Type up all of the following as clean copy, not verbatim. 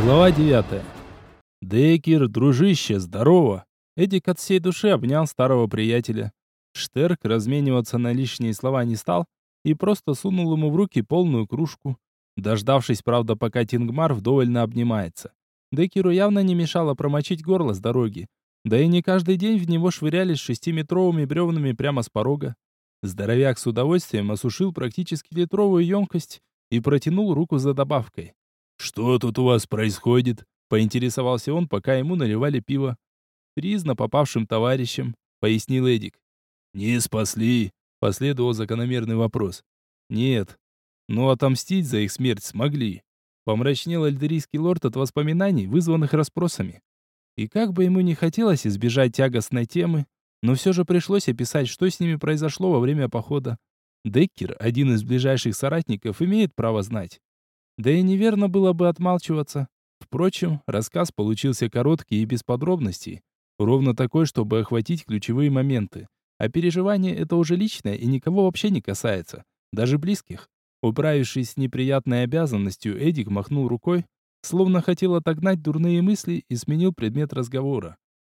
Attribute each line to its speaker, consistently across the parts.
Speaker 1: Глава 9. Деккер, дружище, здорово. Эдик от всей души обнял старого приятеля. Штерк размениваться на лишние слова не стал и просто сунул ему в руки полную кружку, дождавшись, правда, пока Тингмар вдоволь обнимается. Деккеру явно не мешало промочить горло с дороги, да и не каждый день в него швырялись 6-метровыми бревнами прямо с порога. Здоровяк с удовольствием осушил практически литровую емкость и протянул руку за добавкой. «Что тут у вас происходит?» — поинтересовался он, пока ему наливали пиво. «Приз на попавшим товарищем», — пояснил Эдик. «Не спасли?» — последовал закономерный вопрос. «Нет, но отомстить за их смерть смогли». Помрачнел альдерийский лорд от воспоминаний, вызванных расспросами. И как бы ему не хотелось избежать тягостной темы, но все же пришлось описать, что с ними произошло во время похода. Деккер, один из ближайших соратников, имеет право знать. Да и неверно было бы отмалчиваться. Впрочем, рассказ получился короткий и без подробностей. Ровно такой, чтобы охватить ключевые моменты. А переживание это уже личное и никого вообще не касается. Даже близких. Управившись с неприятной обязанностью, Эдик махнул рукой, словно хотел отогнать дурные мысли и сменил предмет разговора.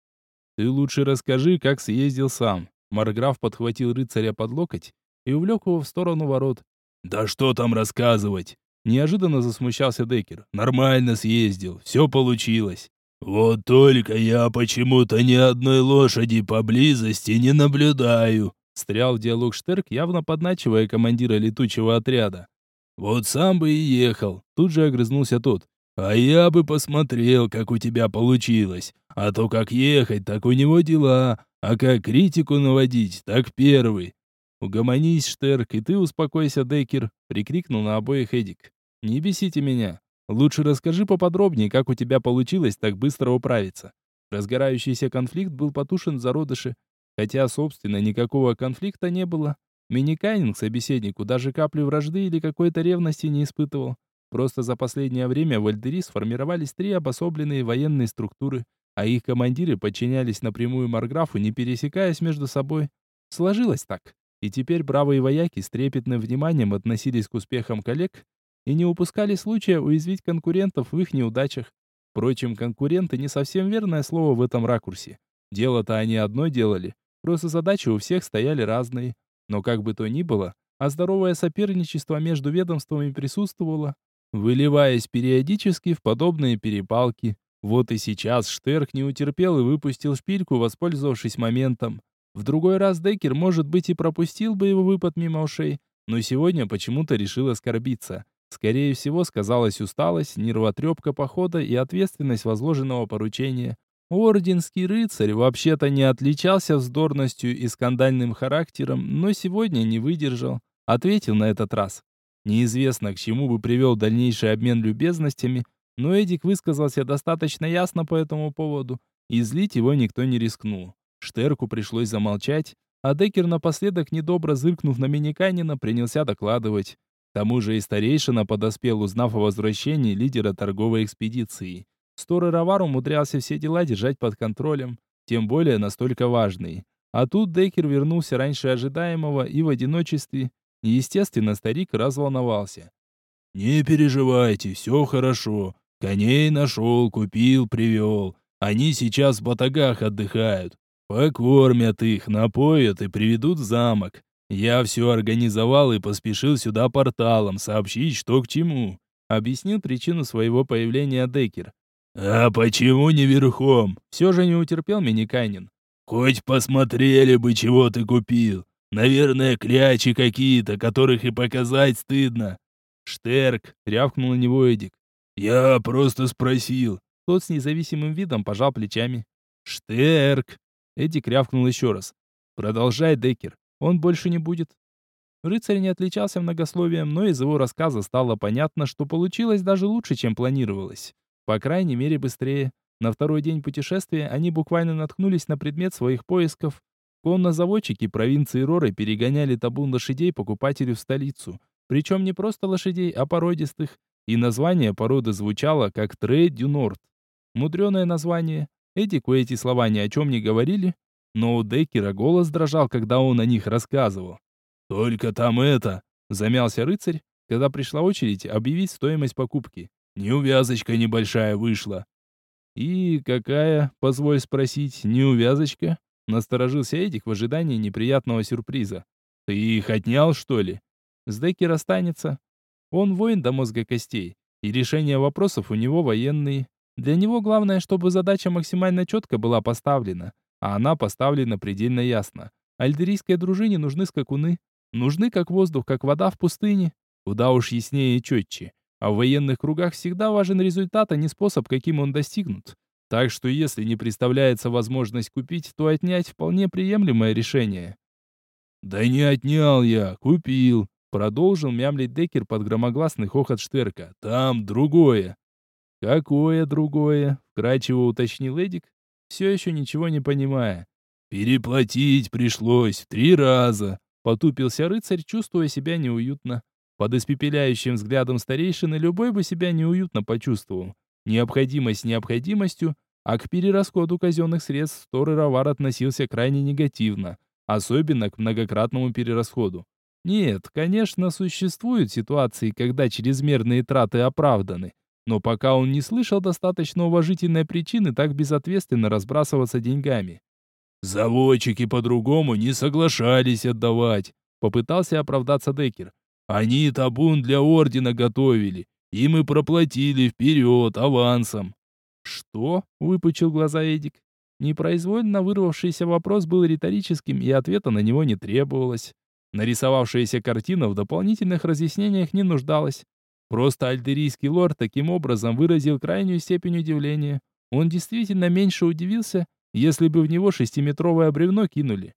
Speaker 1: «Ты лучше расскажи, как съездил сам». Марграф подхватил рыцаря под локоть и увлек его в сторону ворот. «Да что там рассказывать?» Неожиданно засмущался Деккер. «Нормально съездил, все получилось». «Вот только я почему-то ни одной лошади поблизости не наблюдаю», встрял в диалог Штерк, явно подначивая командира летучего отряда. «Вот сам бы и ехал», тут же огрызнулся тот. «А я бы посмотрел, как у тебя получилось. А то как ехать, так у него дела, а как критику наводить, так первый». «Угомонись, Штерк, и ты успокойся, Деккер», прикрикнул на обоих Эдик. «Не бесите меня. Лучше расскажи поподробнее, как у тебя получилось так быстро управиться». Разгорающийся конфликт был потушен в зародыше, хотя, собственно, никакого конфликта не было. Миниканин к собеседнику даже капли вражды или какой-то ревности не испытывал. Просто за последнее время в Альдери сформировались 3 обособленные военные структуры, а их командиры подчинялись напрямую Марграфу, не пересекаясь между собой. Сложилось так. И теперь бравые вояки с трепетным вниманием относились к успехам коллег и не упускали случая уязвить конкурентов в их неудачах. Впрочем, конкуренты не совсем верное слово в этом ракурсе. Дело-то они одно делали, просто задачи у всех стояли разные. Но как бы то ни было, а здоровое соперничество между ведомствами присутствовало, выливаясь периодически в подобные перепалки. Вот и сейчас Штерк не утерпел и выпустил шпильку, воспользовавшись моментом. В другой раз Деккер, может быть, и пропустил бы его выпад мимо ушей, но сегодня почему-то решил оскорбиться. Скорее всего, сказалась усталость, нервотрепка похода и ответственность возложенного поручения. Орденский рыцарь вообще-то не отличался вздорностью и скандальным характером, но сегодня не выдержал. Ответил на этот раз. Неизвестно, к чему бы привел дальнейший обмен любезностями, но Эдик высказался достаточно ясно по этому поводу, и злить его никто не рискнул. Штерку пришлось замолчать, а Деккер напоследок, недобро зыркнув на Миниканина, принялся докладывать. К тому же и старейшина подоспел, узнав о возвращении лидера торговой экспедиции. Стор-Равар умудрялся все дела держать под контролем, тем более настолько важные. А тут Деккер вернулся раньше ожидаемого и в одиночестве. Естественно, старик разволновался. «Не переживайте, все хорошо. Коней нашел, купил, привел. Они сейчас в батагах отдыхают. Покормят их, напоят и приведут в замок. Я все организовал и поспешил сюда порталом сообщить, что к чему», объяснил причину своего появления Деккер. «А почему не верхом?» Все же не утерпел Миниканин. «Хоть посмотрели бы, чего ты купил. Наверное, клячи какие-то, которых и показать стыдно». «Штерк!» — рявкнул на него Эдик. «Я просто спросил». Тот с независимым видом пожал плечами. «Штерк!» — Эдик рявкнул еще раз. «Продолжай, Деккер. Он больше не будет». Рыцарь не отличался многословием, но из его рассказа стало понятно, что получилось даже лучше, чем планировалось. По крайней мере, быстрее. На второй день путешествия они буквально наткнулись на предмет своих поисков. Коннозаводчики провинции Роры перегоняли табун лошадей покупателю в столицу. Причем не просто лошадей, а породистых. И название породы звучало как Трей-дю-Норд. Мудреное название. Эдику эти слова ни о чем не говорили, но у Деккера голос дрожал, когда он о них рассказывал. «Только там это...» — замялся рыцарь, когда пришла очередь объявить стоимость покупки. Неувязочка небольшая вышла». «И какая, позволь спросить, неувязочка?» Насторожился Эдик в ожидании неприятного сюрприза. «Ты их отнял, что ли?» «С Деккер останется. Он воин до мозга костей, и решение вопросов у него военные. Для него главное, чтобы задача максимально четко была поставлена, а она поставлена предельно ясно. Альдерийской дружине нужны скакуны. Нужны как воздух, как вода в пустыне. Куда уж яснее и четче. А в военных кругах всегда важен результат, а не способ, каким он достигнут. Так что если не представляется возможность купить, то отнять вполне приемлемое решение». «Да не отнял я, купил», — продолжил мямлить Деккер под громогласный хохот Штерка. «Там другое». «Какое другое?» — вкратчиво уточнил Эдик, все еще ничего не понимая. «Переплатить пришлось в 3 раза», — потупился рыцарь, чувствуя себя неуютно. Под испепеляющим взглядом старейшины любой бы себя неуютно почувствовал. Необходимость необходимостью, а к перерасходу казенных средств Торы-Равар относился крайне негативно, особенно к многократному перерасходу. Нет, конечно, существуют ситуации, когда чрезмерные траты оправданы, но пока он не слышал достаточно уважительной причины так безответственно разбрасываться деньгами. «Заводчики по-другому не соглашались отдавать», — попытался оправдаться Деккер. «Они табун для ордена готовили, и мы проплатили вперед, авансом». «Что?» — выпучил глаза Эдик. Непроизвольно вырвавшийся вопрос был риторическим, и ответа на него не требовалось. Нарисовавшаяся картина в дополнительных разъяснениях не нуждалась. Просто альдерийский лорд таким образом выразил крайнюю степень удивления. Он действительно меньше удивился, если бы в него 6-метровое бревно кинули.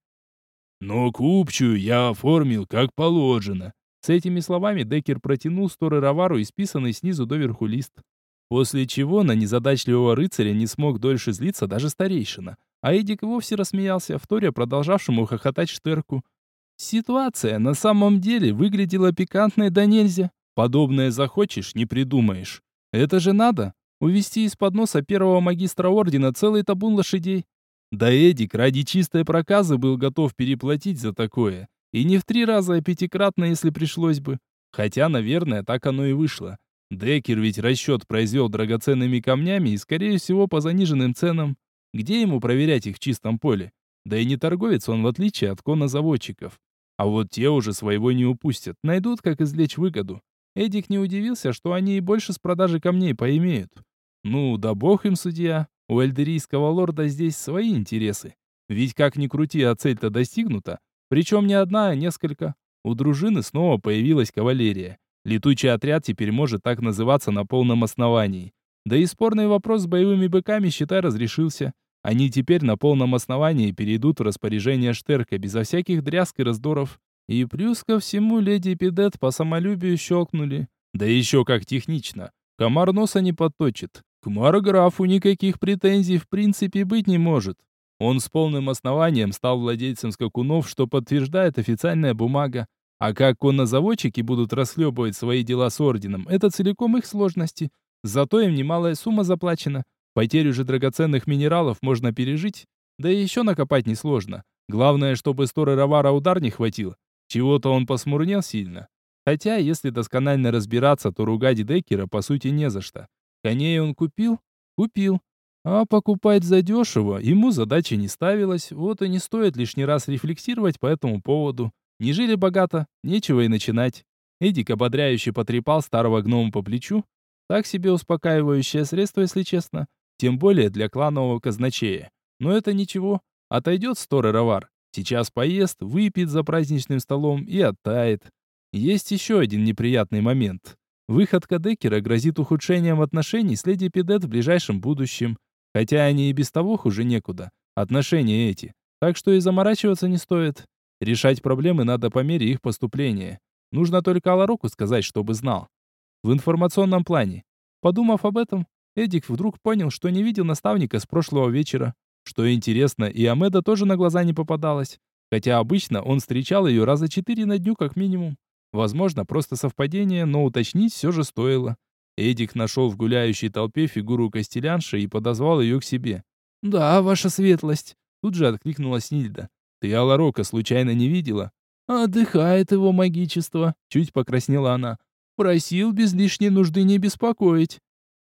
Speaker 1: «Но купчую я оформил как положено». С этими словами Деккер протянул Торы-Равару исписанный снизу доверху лист. После чего на незадачливого рыцаря не смог дольше злиться даже старейшина. А Эдик вовсе рассмеялся, вторя продолжавшему хохотать Штерку. Ситуация на самом деле выглядела пикантной да нельзя. Подобное захочешь, не придумаешь. Это же надо. Увести из-под носа первого магистра ордена целый табун лошадей. Да Эдик ради чистой проказы был готов переплатить за такое. И не в 3 раза, а 5-кратно, если пришлось бы. Хотя, наверное, так оно и вышло. Деккер ведь расчет произвел драгоценными камнями и, скорее всего, по заниженным ценам. Где ему проверять их в чистом поле? Да и не торговец он, в отличие от коннозаводчиков. А вот те уже своего не упустят, найдут, как извлечь выгоду. Эдик не удивился, что они и больше с продажи камней поимеют. Ну, да бог им судья. У эльдерийского лорда здесь свои интересы. Ведь как ни крути, а цель-то достигнута. Причем не одна, а несколько. У дружины снова появилась кавалерия. Летучий отряд теперь может так называться на полном основании. Да и спорный вопрос с боевыми быками, считай, разрешился. Они теперь на полном основании перейдут в распоряжение Штерка безо всяких дрязг и раздоров. И плюс ко всему леди Пидет по самолюбию щелкнули. Да еще как технично. Комар носа не подточит. К Марграфу никаких претензий в принципе быть не может. Он с полным основанием стал владельцем скакунов, что подтверждает официальная бумага. А как коннозаводчики будут расхлебывать свои дела с орденом, это целиком их сложности. Зато им немалая сумма заплачена. Потерю же драгоценных минералов можно пережить, да и еще накопать несложно. Главное, чтобы Торы-Равара удар не хватил. Чего-то он посмурнел сильно. Хотя, если досконально разбираться, то ругать Деккера по сути не за что. Коней он купил? Купил. А покупать задешево ему задачи не ставилась, вот и не стоит лишний раз рефлексировать по этому поводу. Не жили богато, нечего и начинать. Эдик ободряюще потрепал старого гнома по плечу. Так себе успокаивающее средство, если честно. Тем более для кланового казначея. Но это ничего. Отойдет Торы-Равар. Сейчас поест, выпьет за праздничным столом и оттает. Есть еще один неприятный момент. Выходка Деккера грозит ухудшением отношений с леди Пидет в ближайшем будущем. Хотя они и без того хуже некуда. Отношения эти. Так что и заморачиваться не стоит. Решать проблемы надо по мере их поступления. Нужно только Алароку сказать, чтобы знал. В информационном плане. Подумав об этом, Эдик вдруг понял, что не видел наставника с прошлого вечера. Что интересно, и Амеда тоже на глаза не попадалась. Хотя обычно он встречал ее раза 4 на дню как минимум. Возможно, просто совпадение, но уточнить все же стоило. Эдик нашел в гуляющей толпе фигуру костелянши и подозвал ее к себе. «Да, ваша светлость», — тут же откликнулась Нильда. «Ты Аларока случайно не видела?» «Отдыхает его магичество», — чуть покраснела она. «Просил без лишней нужды не беспокоить».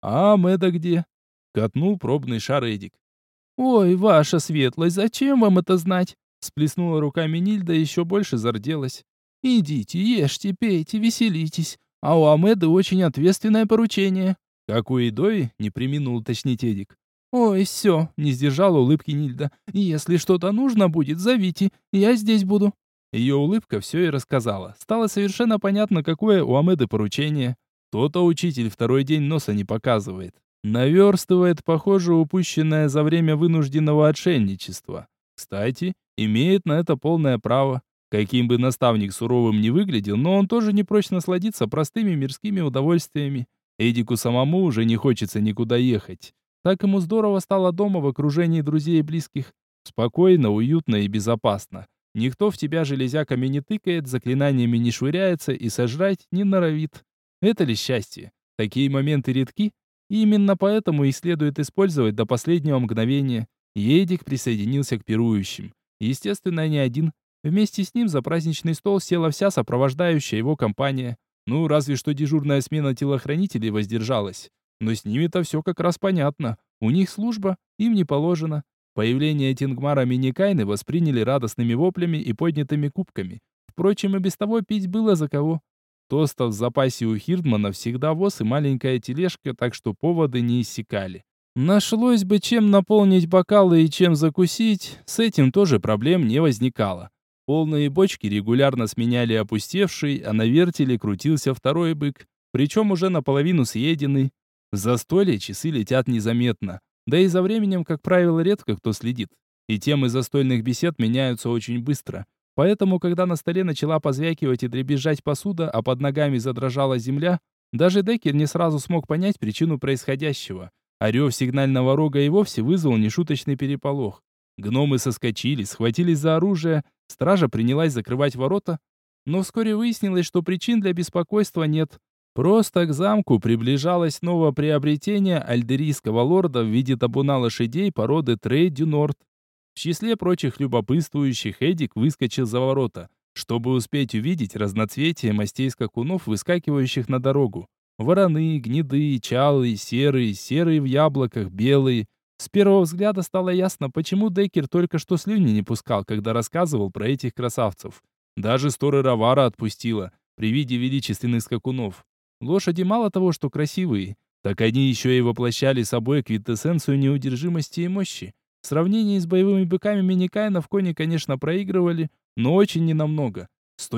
Speaker 1: А Амеда где? Катнул пробный шар Эдик. Ой, ваша светлость, зачем вам это знать? Сплеснула руками Нильда и еще больше зарделась. Идите, ешьте, пейте, веселитесь. А у Амеды очень ответственное поручение. Как у Идои, не преминул уточнить Эдик. Ой, все, не сдержала улыбки Нильда. Если что-то нужно будет, зовите, я здесь буду. Ее улыбка все и рассказала. Стало совершенно понятно, какое у Амеды поручение. То-то учитель второй день носа не показывает. Наверстывает, похоже, упущенное за время вынужденного отшельничества. Кстати, имеет на это полное право. Каким бы наставник суровым ни выглядел, но он тоже не прочь насладиться простыми мирскими удовольствиями. Эдику самому уже не хочется никуда ехать. Так ему здорово стало дома в окружении друзей и близких. Спокойно, уютно и безопасно. Никто в тебя железяками не тыкает, заклинаниями не швыряется и сожрать не норовит. Это ли счастье? Такие моменты редки, и именно поэтому их следует использовать до последнего мгновения. Едик присоединился к пирующим. Естественно, не один. Вместе с ним за праздничный стол села вся сопровождающая его компания. Ну, разве что дежурная смена телохранителей воздержалась. Но с ними-то все как раз понятно. У них служба, им не положено. Появление Тингмара Миникайны восприняли радостными воплями и поднятыми кубками. Впрочем, и без того пить было за кого. Тостов в запасе у Хирдмана всегда воз и маленькая тележка, так что поводы не иссякали. Нашлось бы чем наполнить бокалы и чем закусить, с этим тоже проблем не возникало. Полные бочки регулярно сменяли опустевший, а на вертеле крутился второй бык, причем уже наполовину съеденный. В застолье часы летят незаметно. Да и за временем, как правило, редко кто следит. И темы застольных бесед меняются очень быстро. Поэтому, когда на столе начала позвякивать и дребезжать посуда, а под ногами задрожала земля, даже Деккер не сразу смог понять причину происходящего. А рев сигнального рога и вовсе вызвал нешуточный переполох. Гномы соскочили, схватились за оружие, стража принялась закрывать ворота, но вскоре выяснилось, что причин для беспокойства нет. Просто к замку приближалось новое приобретение альдерийского лорда в виде табуна лошадей породы Трей-Дю-Норд. В числе прочих любопытствующих Эдик выскочил за ворота, чтобы успеть увидеть разноцветие мастей скакунов, выскакивающих на дорогу. Вороны, гнеды, чалы, серые в яблоках, белые. С первого взгляда стало ясно, почему Деккер только что слюни не пускал, когда рассказывал про этих красавцев. Даже Сторы Равара отпустила при виде величественных скакунов. Лошади мало того, что красивые, так они еще и воплощали собой квинтэссенцию неудержимости и мощи. В сравнении с боевыми быками Миникайнов кони, конечно, проигрывали, но очень ненамного.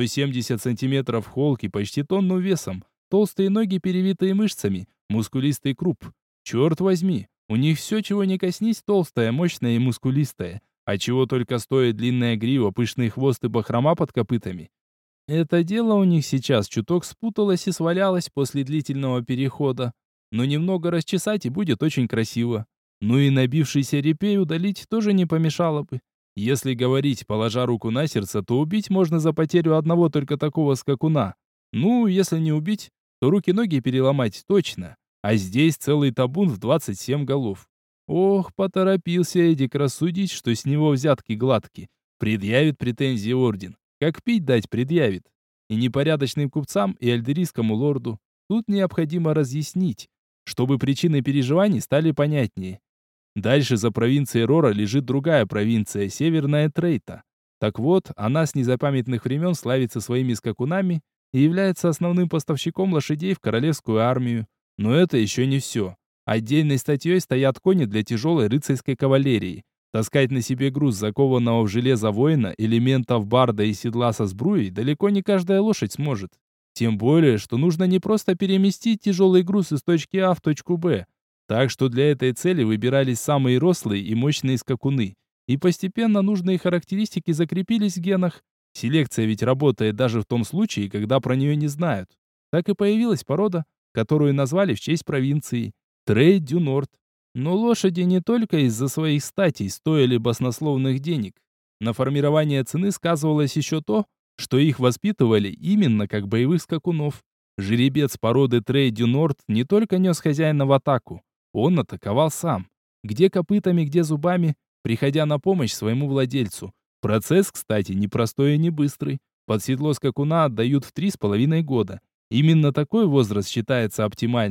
Speaker 1: 170 сантиметров холки, почти тонну весом, толстые ноги, перевитые мышцами, мускулистый круп. Черт возьми, у них все, чего не коснись, толстое, мощное и мускулистое. А чего только стоит длинная грива, пышный хвост и бахрома под копытами. Это дело у них сейчас чуток спуталось и свалялось после длительного перехода. Но немного расчесать и будет очень красиво. Ну и набившийся репей удалить тоже не помешало бы. Если говорить, положа руку на сердце, то убить можно за потерю одного только такого скакуна. Ну, если не убить, то руки-ноги переломать точно. А здесь целый табун в 27 голов. Ох, поторопился Эдик рассудить, что с него взятки гладки. Предъявит претензии орден. Как пить дать предъявит. И непорядочным купцам, и альдерийскому лорду. Тут необходимо разъяснить, чтобы причины переживаний стали понятнее. Дальше за провинцией Рора лежит другая провинция, Северная Трейта. Так вот, она с незапамятных времен славится своими скакунами и является основным поставщиком лошадей в королевскую армию. Но это еще не все. Отдельной статьей стоят кони для тяжелой рыцарской кавалерии. Таскать на себе груз закованного в железо воина, элементов барда и седла со сбруей далеко не каждая лошадь сможет. Тем более, что нужно не просто переместить тяжелый груз из точки А в точку Б. Так что для этой цели выбирались самые рослые и мощные скакуны. И постепенно нужные характеристики закрепились в генах. Селекция ведь работает даже в том случае, когда про нее не знают. Так и появилась порода, которую назвали в честь провинции – Трей-Дю-Норд. Но лошади не только из-за своих статей стоили баснословных денег. На формирование цены сказывалось еще то, что их воспитывали именно как боевых скакунов. Жеребец породы Трей-Дю-Норд не только нес хозяина в атаку, он атаковал сам. Где копытами, где зубами, приходя на помощь своему владельцу. Процесс, кстати, не простой и не быстрый. Под седло скакуна отдают в 3,5 года. Именно такой возраст считается оптимальным.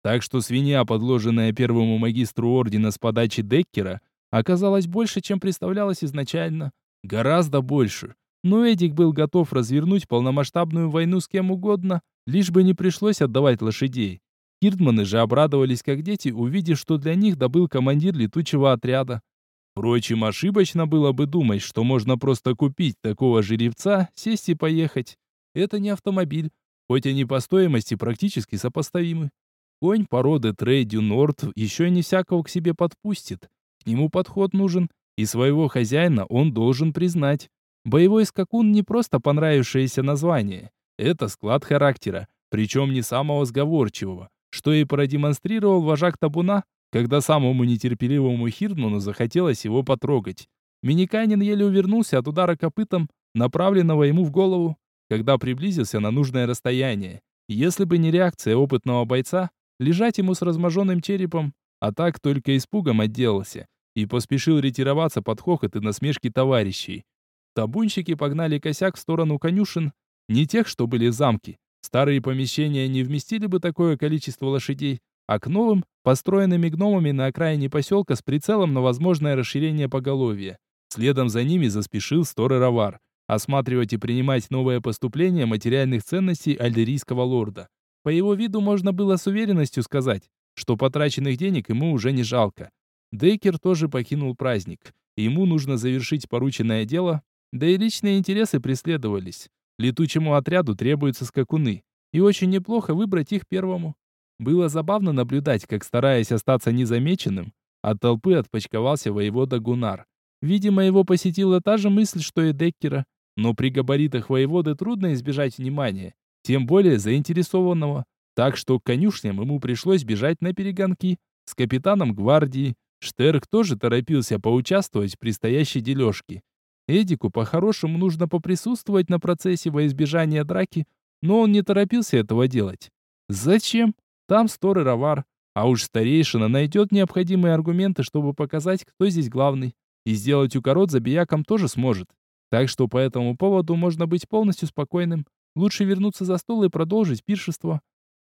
Speaker 1: Так что свинья, подложенная первому магистру ордена с подачи Деккера, оказалась больше, чем представлялось изначально. Гораздо больше. Но Эдик был готов развернуть полномасштабную войну с кем угодно, лишь бы не пришлось отдавать лошадей. Хирдманы же обрадовались как дети, увидев, что для них добыл командир летучего отряда. Впрочем, ошибочно было бы думать, что можно просто купить такого жеребца, сесть и поехать. Это не автомобиль, хоть они по стоимости практически сопоставимы. Конь породы Трейдю Норт еще не всякого к себе подпустит. К нему подход нужен, и своего хозяина он должен признать. Боевой скакун не просто понравившееся название. Это склад характера, причем не самого сговорчивого, что и продемонстрировал вожак табуна, когда самому нетерпеливому Хирдману захотелось его потрогать. Миниканин еле увернулся от удара копытом, направленного ему в голову, когда приблизился на нужное расстояние. Если бы не реакция опытного бойца, лежать ему с разможенным черепом, а так только испугом отделался и поспешил ретироваться под хохот и насмешки товарищей. Табунщики погнали косяк в сторону конюшен, не тех, что были в замке. Старые помещения не вместили бы такое количество лошадей, а к новым, построенными гномами на окраине поселка с прицелом на возможное расширение поголовья. Следом за ними заспешил Стор-Эровар, осматривать и принимать новое поступление материальных ценностей альдерийского лорда. По его виду можно было с уверенностью сказать, что потраченных денег ему уже не жалко. Деккер тоже покинул праздник. Ему нужно завершить порученное дело, да и личные интересы преследовались. Летучему отряду требуются скакуны, и очень неплохо выбрать их первому. Было забавно наблюдать, как, стараясь остаться незамеченным, от толпы отпочковался воевода Гунар. Видимо, его посетила та же мысль, что и Деккера, но при габаритах воеводы трудно избежать внимания, тем более заинтересованного, так что к конюшням ему пришлось бежать на перегонки с капитаном гвардии. Штерк тоже торопился поучаствовать в предстоящей дележке. Эдику по-хорошему нужно поприсутствовать на процессе во избежание драки, но он не торопился этого делать. Зачем? Там Стор-Эровар, а уж старейшина найдет необходимые аргументы, чтобы показать, кто здесь главный. И сделать укорот забиякам тоже сможет. Так что по этому поводу можно быть полностью спокойным. Лучше вернуться за стол и продолжить пиршество.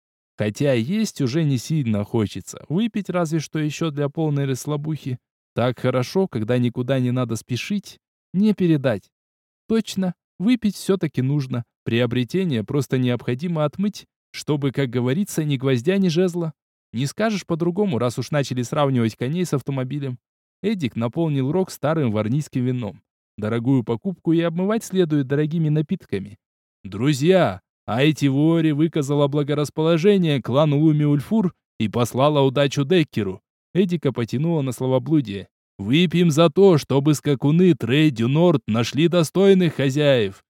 Speaker 1: Хотя есть уже не сильно хочется. Выпить разве что еще для полной расслабухи. Так хорошо, когда никуда не надо спешить. Не передать. Точно, выпить все-таки нужно. Приобретение просто необходимо отмыть, чтобы, как говорится, ни гвоздя, ни жезла. Не скажешь по-другому, раз уж начали сравнивать коней с автомобилем. Эдик наполнил рог старым варнийским вином. Дорогую покупку и обмывать следует дорогими напитками. Друзья, Айтивори выказала благорасположение клану Луми-Ульфур и послала удачу Деккеру. Эдика потянула на словоблудие. Выпьем за то, чтобы скакуны Трейдю Норт нашли достойных хозяев.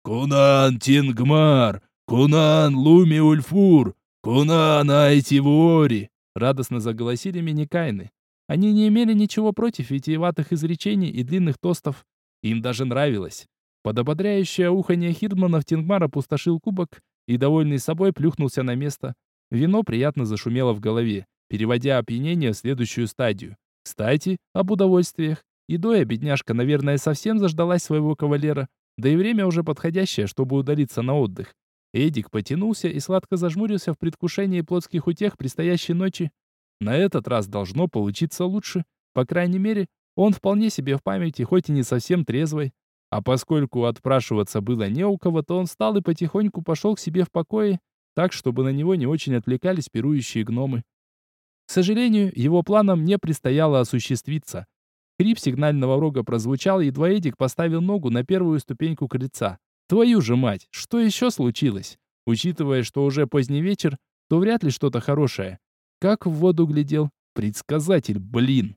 Speaker 1: Кунан Тингмар! Кунан Луми-Ульфур! Кунан Айтивори! Радостно заголосили миникайны. Они не имели ничего против витиеватых изречений и длинных тостов. Им даже нравилось. Под ободряющее уханье Хирдманов Тингмар опустошил кубок и, довольный собой, плюхнулся на место. Вино приятно зашумело в голове, переводя опьянение в следующую стадию. Кстати, об удовольствиях. Идоя бедняжка, наверное, совсем заждалась своего кавалера, да и время уже подходящее, чтобы удалиться на отдых. Эдик потянулся и сладко зажмурился в предвкушении плотских утех предстоящей ночи. На этот раз должно получиться лучше. По крайней мере, он вполне себе в памяти, хоть и не совсем трезвый. А поскольку отпрашиваться было не у кого, то он встал и потихоньку пошел к себе в покое, так, чтобы на него не очень отвлекались пирующие гномы. К сожалению, его планам не предстояло осуществиться. Хрип сигнального рога прозвучал, едва Эдик поставил ногу на первую ступеньку крыльца. Твою же мать, что еще случилось? Учитывая, что уже поздний вечер, то вряд ли что-то хорошее. Как в воду глядел. Предсказатель, блин.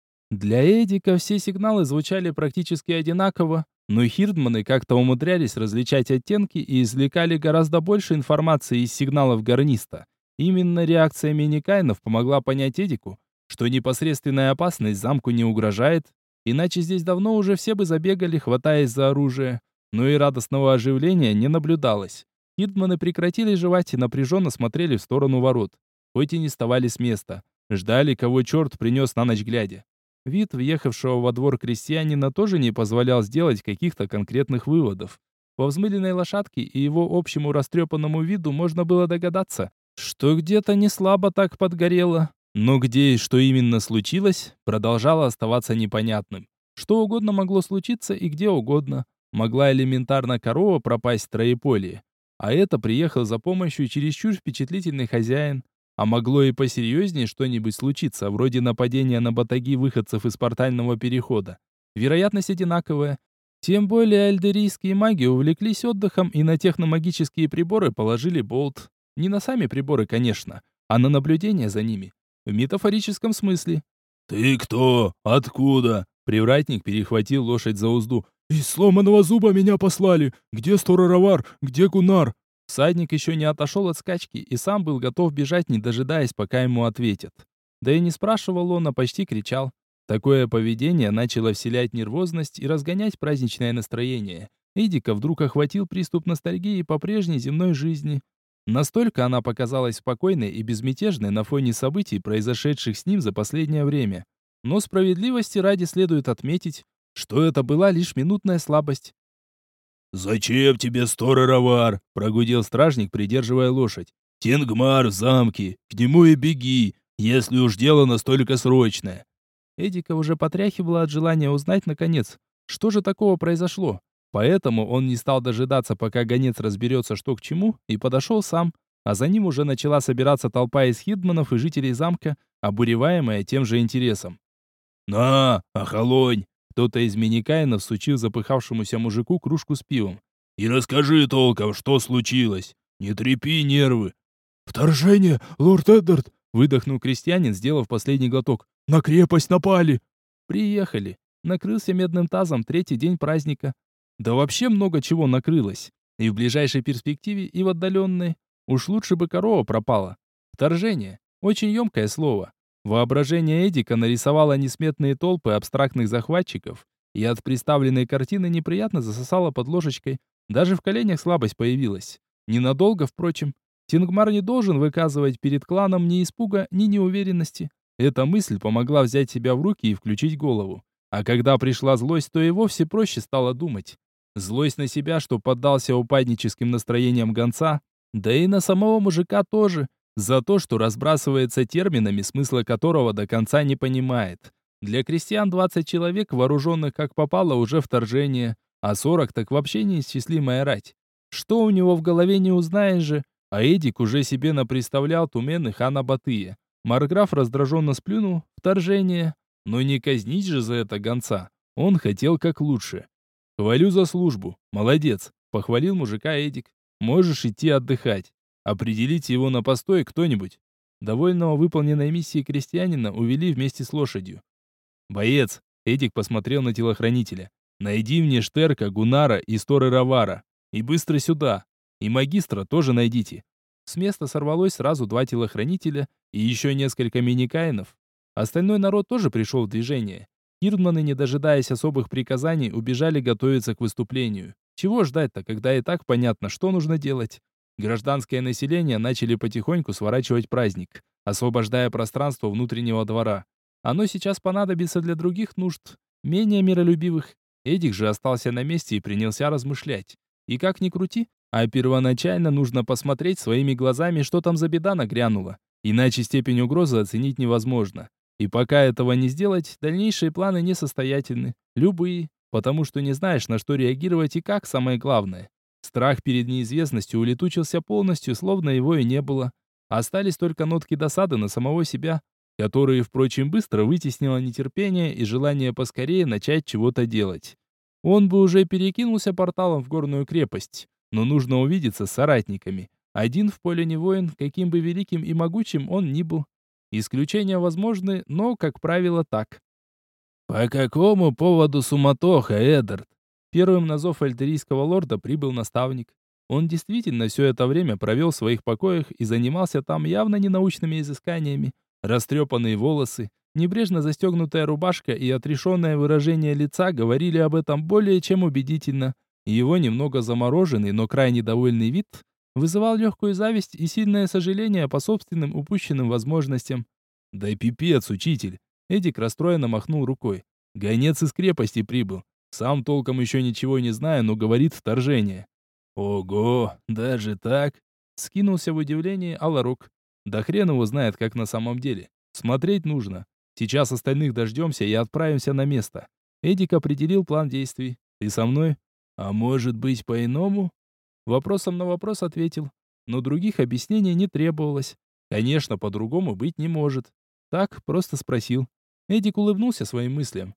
Speaker 1: Для Эдика все сигналы звучали практически одинаково, но хирдманы как-то умудрялись различать оттенки и извлекали гораздо больше информации из сигналов гарниста. Именно реакция миникайнов помогла понять Эдику, что непосредственная опасность замку не угрожает, иначе здесь давно уже все бы забегали, хватаясь за оружие. Но и радостного оживления не наблюдалось. Хирдманы прекратили жевать и напряженно смотрели в сторону ворот, хоть и не вставали с места. Ждали, кого черт принес на ночь глядя. Вид въехавшего во двор крестьянина тоже не позволял сделать каких-то конкретных выводов. По взмыленной лошадке и его общему растрепанному виду можно было догадаться, что где-то не слабо так подгорело. Но где и что именно случилось, продолжало оставаться непонятным. Что угодно могло случиться и где угодно. Могла элементарно корова пропасть в троеполе. А это приехал за помощью чересчур впечатлительный хозяин. А могло и посерьезнее что-нибудь случиться, вроде нападения на батаги выходцев из портального перехода. Вероятность одинаковая. Тем более альдерийские маги увлеклись отдыхом и на техномагические приборы положили болт. Не на сами приборы, конечно, а на наблюдение за ними. В метафорическом смысле.
Speaker 2: «Ты кто? Откуда?»
Speaker 1: Привратник перехватил лошадь за узду.
Speaker 2: «Из сломанного зуба меня послали. Где Стороровар? Где Гунар?»
Speaker 1: Всадник еще не отошел от скачки и сам был готов бежать, не дожидаясь, пока ему ответят. Да и не спрашивал он, а почти кричал. Такое поведение начало вселять нервозность и разгонять праздничное настроение. Эдика вдруг охватил приступ ностальгии по прежней земной жизни. Настолько она показалась спокойной и безмятежной на фоне событий, произошедших с ним за последнее время. Но справедливости ради следует отметить, что это была лишь минутная слабость.
Speaker 2: «Зачем тебе Стороровар?» — прогудел стражник, придерживая лошадь. «Тенгмар в замке. К нему и беги, если уж дело настолько срочное».
Speaker 1: Эдика уже потряхивала от желания узнать, наконец, что же такого произошло. Поэтому он не стал дожидаться, пока гонец разберется, что к чему, и подошел сам. А за ним уже начала собираться толпа из хидманов и жителей замка, обуреваемая тем же интересом.
Speaker 2: «На, охолонь!»
Speaker 1: Кто-то из миникаинов сучил запыхавшемуся мужику кружку с пивом.
Speaker 2: «И расскажи толком, что случилось. Не трепи нервы».
Speaker 3: «Вторжение, лорд Эддард!»
Speaker 1: — выдохнул крестьянин, сделав последний глоток.
Speaker 3: «На крепость напали!»
Speaker 1: «Приехали!» Накрылся медным тазом третий день праздника. Да вообще много чего накрылось. И в ближайшей перспективе, и в отдаленной. Уж лучше бы корова пропала. Вторжение. Очень емкое слово. Воображение Эдика нарисовало несметные толпы абстрактных захватчиков, и от представленной картины неприятно засосало под ложечкой. Даже в коленях слабость появилась. Ненадолго, впрочем. Тингмар не должен выказывать перед кланом ни испуга, ни неуверенности. Эта мысль помогла взять себя в руки и включить голову. А когда пришла злость, то и вовсе проще стало думать. Злость на себя, что поддался упадническим настроениям гонца, да и на самого мужика тоже, за то, что разбрасывается терминами, смысла которого до конца не понимает. Для крестьян 20 человек, вооруженных как попало, уже вторжение, а 40 так вообще неисчислимая рать. Что у него в голове не узнаешь же, а Эдик уже себе напредставлял Тумен и хана Батыя. Марграф раздраженно сплюнул. Вторжение. Но не казнить же за это гонца. Он хотел как лучше. «Хвалю за службу. Молодец», — похвалил мужика Эдик. «Можешь идти отдыхать. Определите его на постой кто-нибудь». Довольного выполненной миссией крестьянина увели вместе с лошадью. «Боец», — Эдик посмотрел на телохранителя. «Найди мне Штерка, Гунара и Стороровара. И быстро сюда. И магистра тоже найдите». С места сорвалось сразу 2 телохранителя и еще несколько миникаинов. Остальной народ тоже пришел в движение. Хирдманы, не дожидаясь особых приказаний, убежали готовиться к выступлению. Чего ждать-то, когда и так понятно, что нужно делать? Гражданское население начали потихоньку сворачивать праздник, освобождая пространство внутреннего двора. Оно сейчас понадобится для других нужд, менее миролюбивых. Эдик же остался на месте и принялся размышлять. И как ни крути, а первоначально нужно посмотреть своими глазами, что там за беда нагрянула. Иначе степень угрозы оценить невозможно. И пока этого не сделать, дальнейшие планы несостоятельны. Любые. Потому что не знаешь, на что реагировать и как, самое главное. Страх перед неизвестностью улетучился полностью, словно его и не было. Остались только нотки досады на самого себя, которые, впрочем, быстро вытеснило нетерпение и желание поскорее начать чего-то делать. Он бы уже перекинулся порталом в горную крепость, но нужно увидеться с соратниками. Один в поле не воин, каким бы великим и могучим он ни был. Исключения возможны, но, как правило, так. «По какому поводу суматоха, Эддард?» Первым на зов альтерийского лорда прибыл наставник. Он действительно все это время провел в своих покоях и занимался там явно не научными изысканиями. Растрепанные волосы, небрежно застегнутая рубашка и отрешенное выражение лица говорили об этом более чем убедительно. Его немного замороженный, но крайне довольный вид вызывал легкую зависть и сильное сожаление по собственным упущенным возможностям. «Да и пипец, учитель!» Эдик расстроенно махнул рукой. «Гонец из крепости прибыл. Сам толком еще ничего не знаю, но говорит вторжение». «Ого, даже так?» Скинулся в удивлении Аларок. Да хрен его знает, как на самом деле. Смотреть нужно. Сейчас остальных дождемся и отправимся на место. Эдик определил план действий. Ты со мной? А может быть, по-иному? Вопросом на вопрос ответил. Но других объяснений не требовалось. Конечно, по-другому быть не может. Так, просто спросил. Эдик улыбнулся своим мыслям.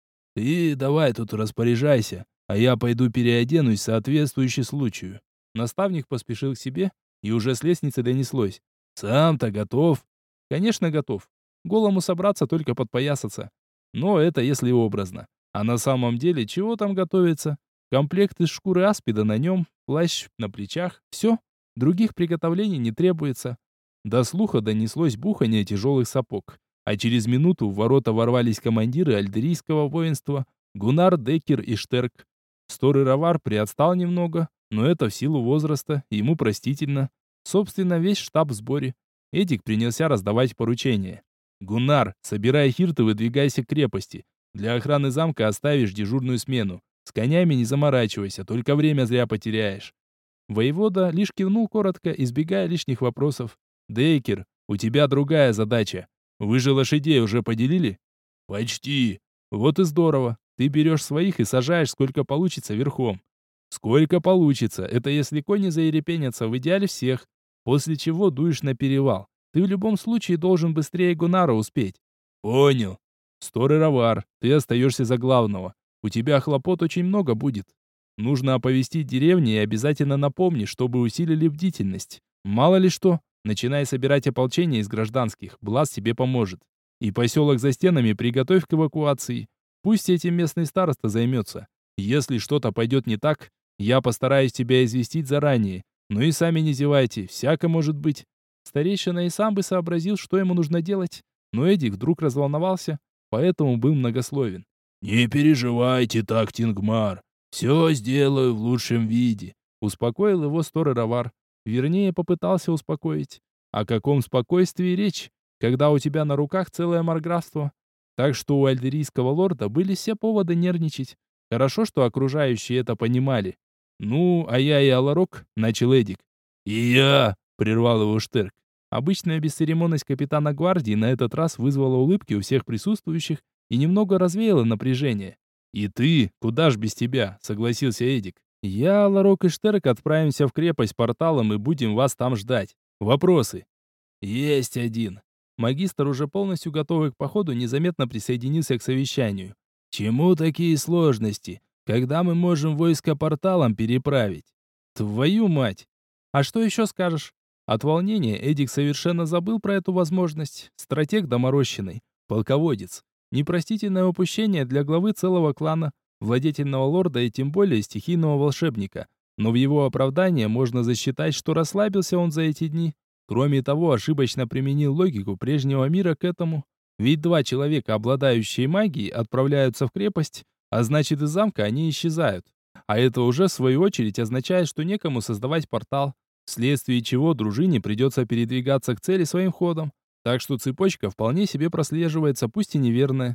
Speaker 1: «Ты давай тут распоряжайся, а я пойду переоденусь соответствующе случаю». Наставник поспешил к себе, и уже с лестницы донеслось. «Сам-то готов?» «Конечно, готов. Голому собраться, только подпоясаться. Но это если образно. А на самом деле, чего там готовиться? Комплект из шкуры аспида на нем, плащ на плечах. Все. Других приготовлений не требуется». До слуха донеслось бухание тяжелых сапог. А через минуту в ворота ворвались командиры альдерийского воинства Гуннар, Деккер и Штерк. Сторы Равар приотстал немного, но это в силу возраста, ему простительно. Собственно, весь штаб в сборе. Эдик принялся раздавать поручения. «Гуннар, собирай хирт и выдвигайся к крепости. Для охраны замка оставишь дежурную смену. С конями не заморачивайся, только время зря потеряешь». Воевода лишь кивнул коротко, избегая лишних вопросов. «Деккер, у тебя другая задача. Вы же лошадей уже поделили?» «Почти». «Вот и здорово. Ты берешь своих и сажаешь, сколько получится верхом». «Сколько получится, это если кони заерепенятся, в идеале всех. После чего дуешь на перевал. Ты в любом случае должен быстрее Гуннара успеть». «Понял». «Сторы Равар, ты остаешься за главного. У тебя хлопот очень много будет. Нужно оповестить деревни и обязательно напомни, чтобы усилили бдительность. Мало ли что, начинай собирать ополчение из гражданских, Блаз тебе поможет. И поселок за стенами приготовь к эвакуации. Пусть этим местный староста займется. Если что-то пойдет не так, я постараюсь тебя известить заранее. Ну и сами не зевайте, всяко может быть». Старейшина и сам бы сообразил, что ему нужно делать, но Эдик вдруг разволновался, поэтому был многословен.
Speaker 2: «Не переживайте так, Тингмар. Все сделаю в лучшем виде»,
Speaker 1: — успокоил его Сторы Равар. Вернее, попытался успокоить. О каком спокойствии речь, когда у тебя на руках целое марграфство? Так что у альдерийского лорда были все поводы нервничать. Хорошо, что окружающие это понимали. «Ну, а я и Аларок», — начал Эдик.
Speaker 2: «И я», —
Speaker 1: прервал его Штерк. Обычная бесцеремонность капитана гвардии на этот раз вызвала улыбки у всех присутствующих и немного развеяла напряжение. «И ты, куда ж без тебя?» — согласился Эдик. «Я, Аларок и Штерк отправимся в крепость порталом и будем вас там ждать. Вопросы?» «Есть один». Магистр, уже полностью готовый к походу, незаметно присоединился к совещанию. «Чему такие сложности, когда мы можем войско порталом переправить?» «Твою мать! А что еще скажешь?» От волнения Эдик совершенно забыл про эту возможность. Стратег доморощенный, полководец. Непростительное упущение для главы целого клана, владетельного лорда и тем более стихийного волшебника. Но в его оправдание можно засчитать, что расслабился он за эти дни. Кроме того, ошибочно применил логику прежнего мира к этому. Ведь два человека, обладающие магией, отправляются в крепость, а значит из замка они исчезают. А это уже в свою очередь означает, что некому создавать портал, вследствие чего дружине придется передвигаться к цели своим ходом. Так что цепочка вполне себе прослеживается, пусть и неверная.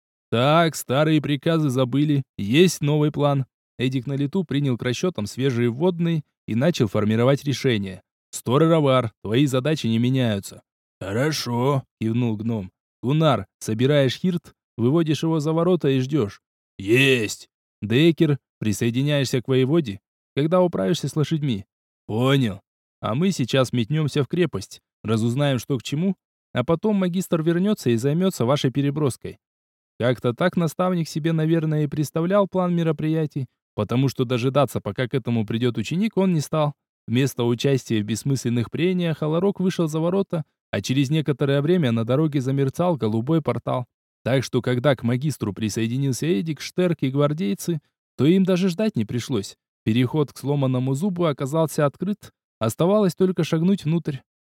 Speaker 1: Так, старые приказы забыли, есть новый план. Эдик на лету принял к расчетам свежие вводные и начал формировать решение. «Сторы Равар, твои задачи не меняются».
Speaker 2: «Хорошо»,
Speaker 1: — кивнул гном. «Гуннар, собираешь хирт, выводишь его за ворота и ждешь».
Speaker 2: «Есть».
Speaker 1: «Деккер, присоединяешься к воеводе, когда управишься с лошадьми».
Speaker 2: «Понял».
Speaker 1: «А мы сейчас метнемся в крепость, разузнаем, что к чему, а потом магистр вернется и займется вашей переброской». Как-то так наставник себе, наверное, и представлял план мероприятий, потому что дожидаться, пока к этому придет ученик, он не стал. Вместо участия в бессмысленных прениях Аларок вышел за ворота, а через некоторое время на дороге замерцал голубой портал. Так что, когда к магистру присоединился Эдик, Штерк и гвардейцы, то им даже ждать не пришлось. Переход к сломанному зубу оказался открыт, оставалось только шагнуть внутрь.